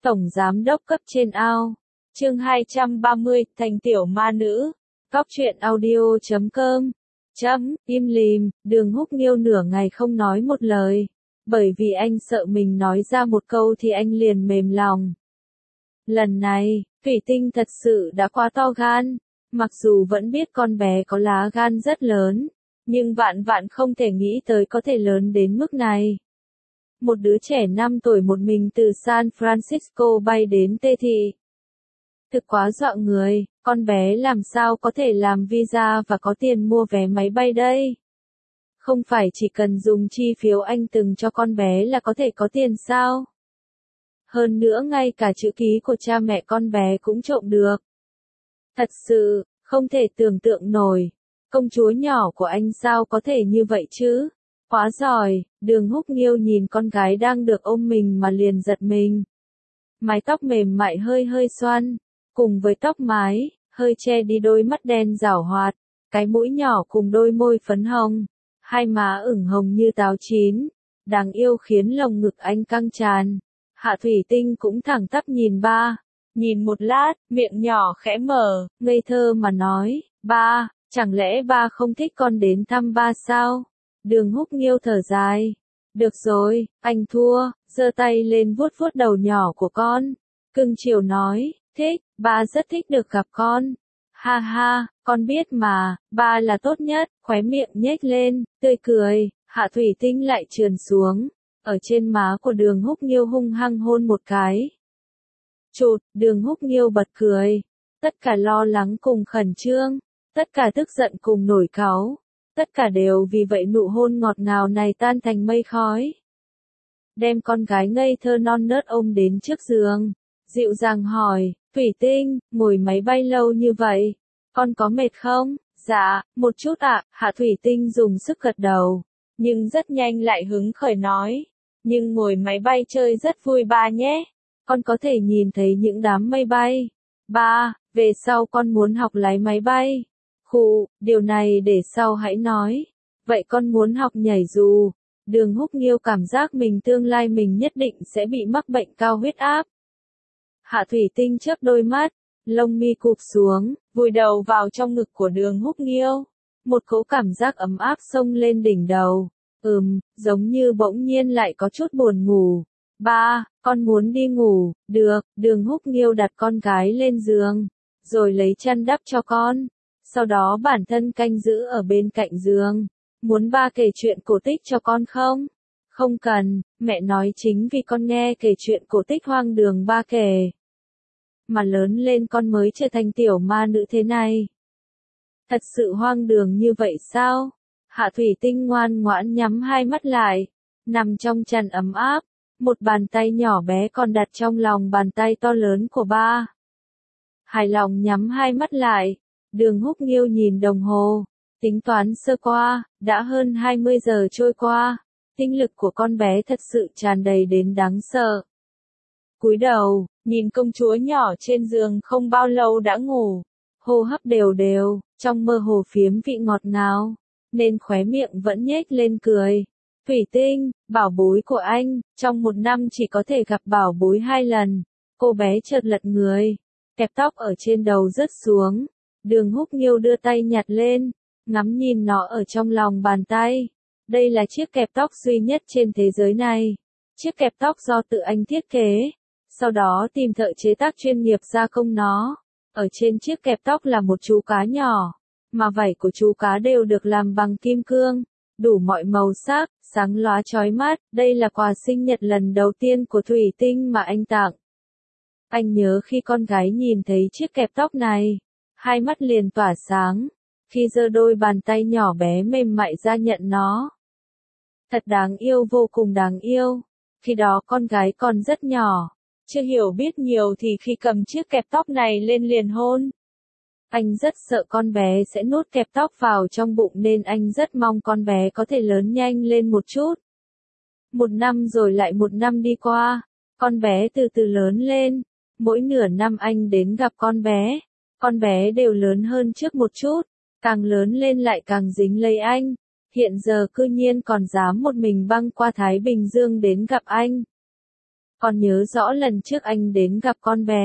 Tổng giám đốc cấp trên ao. Chương 230, thành tiểu ma nữ. Góc truyện audio.com. Im lìm, Đường Húc Nghiêu nửa ngày không nói một lời. Bởi vì anh sợ mình nói ra một câu thì anh liền mềm lòng. Lần này, Thủy Tinh thật sự đã quá to gan. Mặc dù vẫn biết con bé có lá gan rất lớn, nhưng vạn vạn không thể nghĩ tới có thể lớn đến mức này. Một đứa trẻ 5 tuổi một mình từ San Francisco bay đến Tê Thị. Thực quá dọa người, con bé làm sao có thể làm visa và có tiền mua vé máy bay đây? Không phải chỉ cần dùng chi phiếu anh từng cho con bé là có thể có tiền sao? Hơn nữa ngay cả chữ ký của cha mẹ con bé cũng trộm được. Thật sự, không thể tưởng tượng nổi. Công chúa nhỏ của anh sao có thể như vậy chứ? Quá giỏi, Đường Húc Nghiêu nhìn con gái đang được ôm mình mà liền giật mình. Mái tóc mềm mại hơi hơi xoăn, cùng với tóc mái, hơi che đi đôi mắt đen giảo hoạt, cái mũi nhỏ cùng đôi môi phấn hồng, hai má ửng hồng như táo chín, đáng yêu khiến lồng ngực anh căng tràn. Hạ Thủy Tinh cũng thẳng tắp nhìn ba, nhìn một lát, miệng nhỏ khẽ mở, ngây thơ mà nói, ba, chẳng lẽ ba không thích con đến thăm ba sao? Đường Húc Nghiêu thở dài. Được rồi, anh thua, giơ tay lên vuốt vuốt đầu nhỏ của con. Cưng chiều nói, thích, ba rất thích được gặp con. Ha ha, con biết mà, ba là tốt nhất, khóe miệng nhếch lên, tươi cười, Hạ Thủy Tinh lại trườn xuống. Ở trên má của Đường Húc Nghiêu hung hăng hôn một cái. Chụt, Đường Húc Nghiêu bật cười. Tất cả lo lắng cùng khẩn trương, tất cả tức giận cùng nổi cáu. Tất cả đều vì vậy nụ hôn ngọt ngào này tan thành mây khói. Đem con gái ngây thơ non nớt ôm đến trước giường. Dịu dàng hỏi, Thủy Tinh, ngồi máy bay lâu như vậy, con có mệt không? Dạ, một chút ạ, Hạ Thủy Tinh dùng sức gật đầu. Nhưng rất nhanh lại hứng khởi nói. Nhưng ngồi máy bay chơi rất vui ba nhé. Con có thể nhìn thấy những đám mây bay. Ba, về sau con muốn học lái máy bay. Khụ, điều này để sau hãy nói. Vậy con muốn học nhảy dù. Đường Húc Nghiêu cảm giác tương lai mình nhất định sẽ bị mắc bệnh cao huyết áp. Hạ Thủy Tinh chớp đôi mắt, lông mi cụp xuống, vùi đầu vào trong ngực của Đường Húc Nghiêu. Một cỗ cảm giác ấm áp xông lên đỉnh đầu. Giống như bỗng nhiên lại có chút buồn ngủ. Ba, con muốn đi ngủ. Được, Đường Húc Nghiêu đặt con gái lên giường, rồi lấy chăn đắp cho con. Sau đó bản thân canh giữ ở bên cạnh giường. Muốn ba kể chuyện cổ tích cho con không? Không cần, mẹ nói chính vì con nghe kể chuyện cổ tích hoang đường ba kể. Mà lớn lên con mới trở thành tiểu ma nữ thế này. Thật sự hoang đường như vậy sao? Hạ Thủy Tinh ngoan ngoãn nhắm hai mắt lại, nằm trong chăn ấm áp, một bàn tay nhỏ bé còn đặt trong lòng bàn tay to lớn của ba. Hài lòng nhắm hai mắt lại, Đường Húc Nghiêu nhìn đồng hồ, tính toán sơ qua, đã hơn 20 giờ trôi qua, tinh lực của con bé thật sự tràn đầy đến đáng sợ. Cúi đầu, nhìn công chúa nhỏ trên giường không bao lâu đã ngủ, hô hấp đều đều, trong mơ hồ phiếm vị ngọt ngào, nên khóe miệng vẫn nhếch lên cười. Thủy Tinh, bảo bối của anh, trong một năm chỉ có thể gặp bảo bối 2 lần. Cô bé chợt lật người, kẹp tóc ở trên đầu rớt xuống. Đường Húc Nghiêu đưa tay nhặt lên, ngắm nhìn nó ở trong lòng bàn tay. Đây là chiếc kẹp tóc duy nhất trên thế giới này. Chiếc kẹp tóc do tự anh thiết kế, sau đó tìm thợ chế tác chuyên nghiệp gia công nó. Ở trên chiếc kẹp tóc là một chú cá nhỏ, mà vảy của chú cá đều được làm bằng kim cương, đủ mọi màu sắc, sáng lóa chói mắt. Đây là quà sinh nhật lần đầu tiên của Thủy Tinh mà anh tặng. Anh nhớ khi con gái nhìn thấy chiếc kẹp tóc này, hai mắt liền tỏa sáng, khi giơ đôi bàn tay nhỏ bé mềm mại ra nhận nó. Thật đáng yêu, vô cùng đáng yêu. Khi đó con gái còn rất nhỏ, chưa hiểu biết nhiều thì khi cầm chiếc kẹp tóc này lên liền hôn. Anh rất sợ con bé sẽ nuốt kẹp tóc vào trong bụng nên anh rất mong con bé có thể lớn nhanh lên một chút. Một năm rồi lại một năm đi qua, con bé từ từ lớn lên, mỗi nửa năm anh đến gặp con bé đều lớn hơn trước một chút, càng lớn lên lại càng dính lấy anh, hiện giờ cư nhiên còn dám một mình băng qua Thái Bình Dương đến gặp anh. Con nhớ rõ lần trước anh đến gặp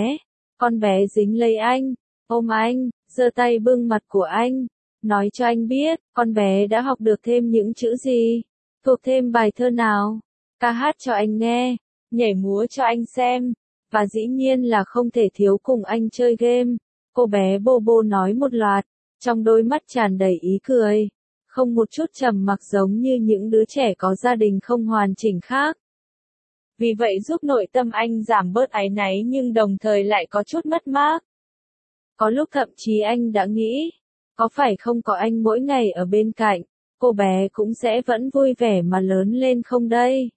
con bé dính lấy anh, ôm anh, giơ tay bưng mặt của anh, nói cho anh biết, con bé đã học được thêm những chữ gì, thuộc thêm bài thơ nào, ca hát cho anh nghe, nhảy múa cho anh xem, và dĩ nhiên là không thể thiếu cùng anh chơi game. Cô bé Bobo nói một loạt, trong đôi mắt tràn đầy ý cười, không một chút trầm mặc giống như những đứa trẻ có gia đình không hoàn chỉnh khác. Vì vậy giúp nội tâm anh giảm bớt áy náy nhưng đồng thời lại có chút mất mát. Có lúc thậm chí anh đã nghĩ, có phải không có anh mỗi ngày ở bên cạnh, cô bé cũng sẽ vẫn vui vẻ mà lớn lên không đây?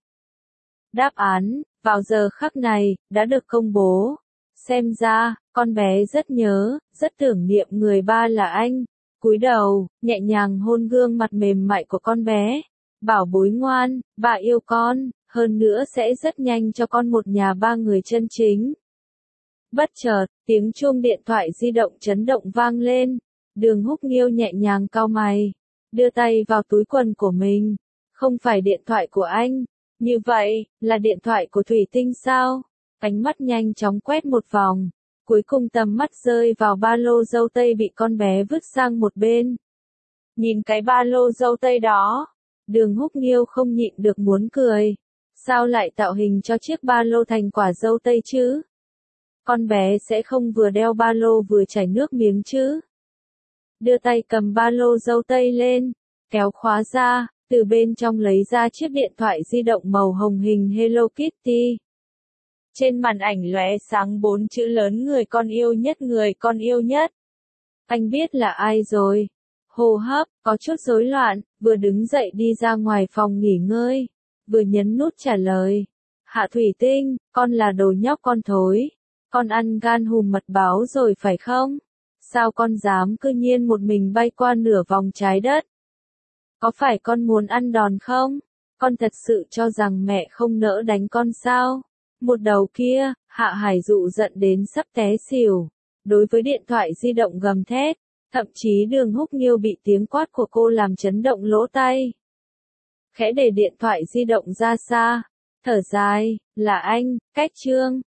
Đáp án, vào giờ khắc này, đã được công bố. Xem ra, con bé rất nhớ, rất tưởng niệm người ba là anh. Cúi đầu, nhẹ nhàng hôn gương mặt mềm mại của con bé. Bảo bối ngoan, bà yêu con, hơn nữa sẽ rất nhanh cho con một nhà ba người chân chính. Bất chợt, tiếng chuông điện thoại di động chấn động vang lên. Đường Húc Nghiêu nhẹ nhàng cau mày, đưa tay vào túi quần của mình. Không phải điện thoại của anh. Như vậy, là điện thoại của Thủy Tinh sao? Ánh mắt nhanh chóng quét một vòng. Cuối cùng tầm mắt rơi vào ba lô dâu tây bị con bé vứt sang một bên. Nhìn cái ba lô dâu tây đó, Đường Húc Nghiêu không nhịn được muốn cười. Sao lại tạo hình cho chiếc ba lô thành quả dâu tây chứ? Con bé sẽ không vừa đeo ba lô vừa chảy nước miếng chứ? Đưa tay cầm ba lô dâu tây lên, kéo khóa ra, từ bên trong lấy ra chiếc điện thoại di động màu hồng hình Hello Kitty. Trên màn ảnh lóe sáng 4 chữ lớn người con yêu nhất, người con yêu nhất. Anh biết là ai rồi. Hô hấp, có chút rối loạn, vừa đứng dậy đi ra ngoài phòng nghỉ ngơi, vừa nhấn nút trả lời. Hạ Thủy Tinh, con là đồ nhóc con thối. Con ăn gan hùm mật báo rồi phải không? Sao con dám cư nhiên một mình bay qua nửa vòng trái đất? Có phải con muốn ăn đòn không? Con thật sự cho rằng mẹ không nỡ đánh con sao? Một đầu kia, Hạ Hải Dụ giận đến sắp té xỉu. Đối với điện thoại di động gầm thét, thậm chí Đường Húc Nghiêu bị tiếng quát của cô làm chấn động lỗ tai. Khẽ để điện thoại di động ra xa, thở dài, là anh, Cách Trương.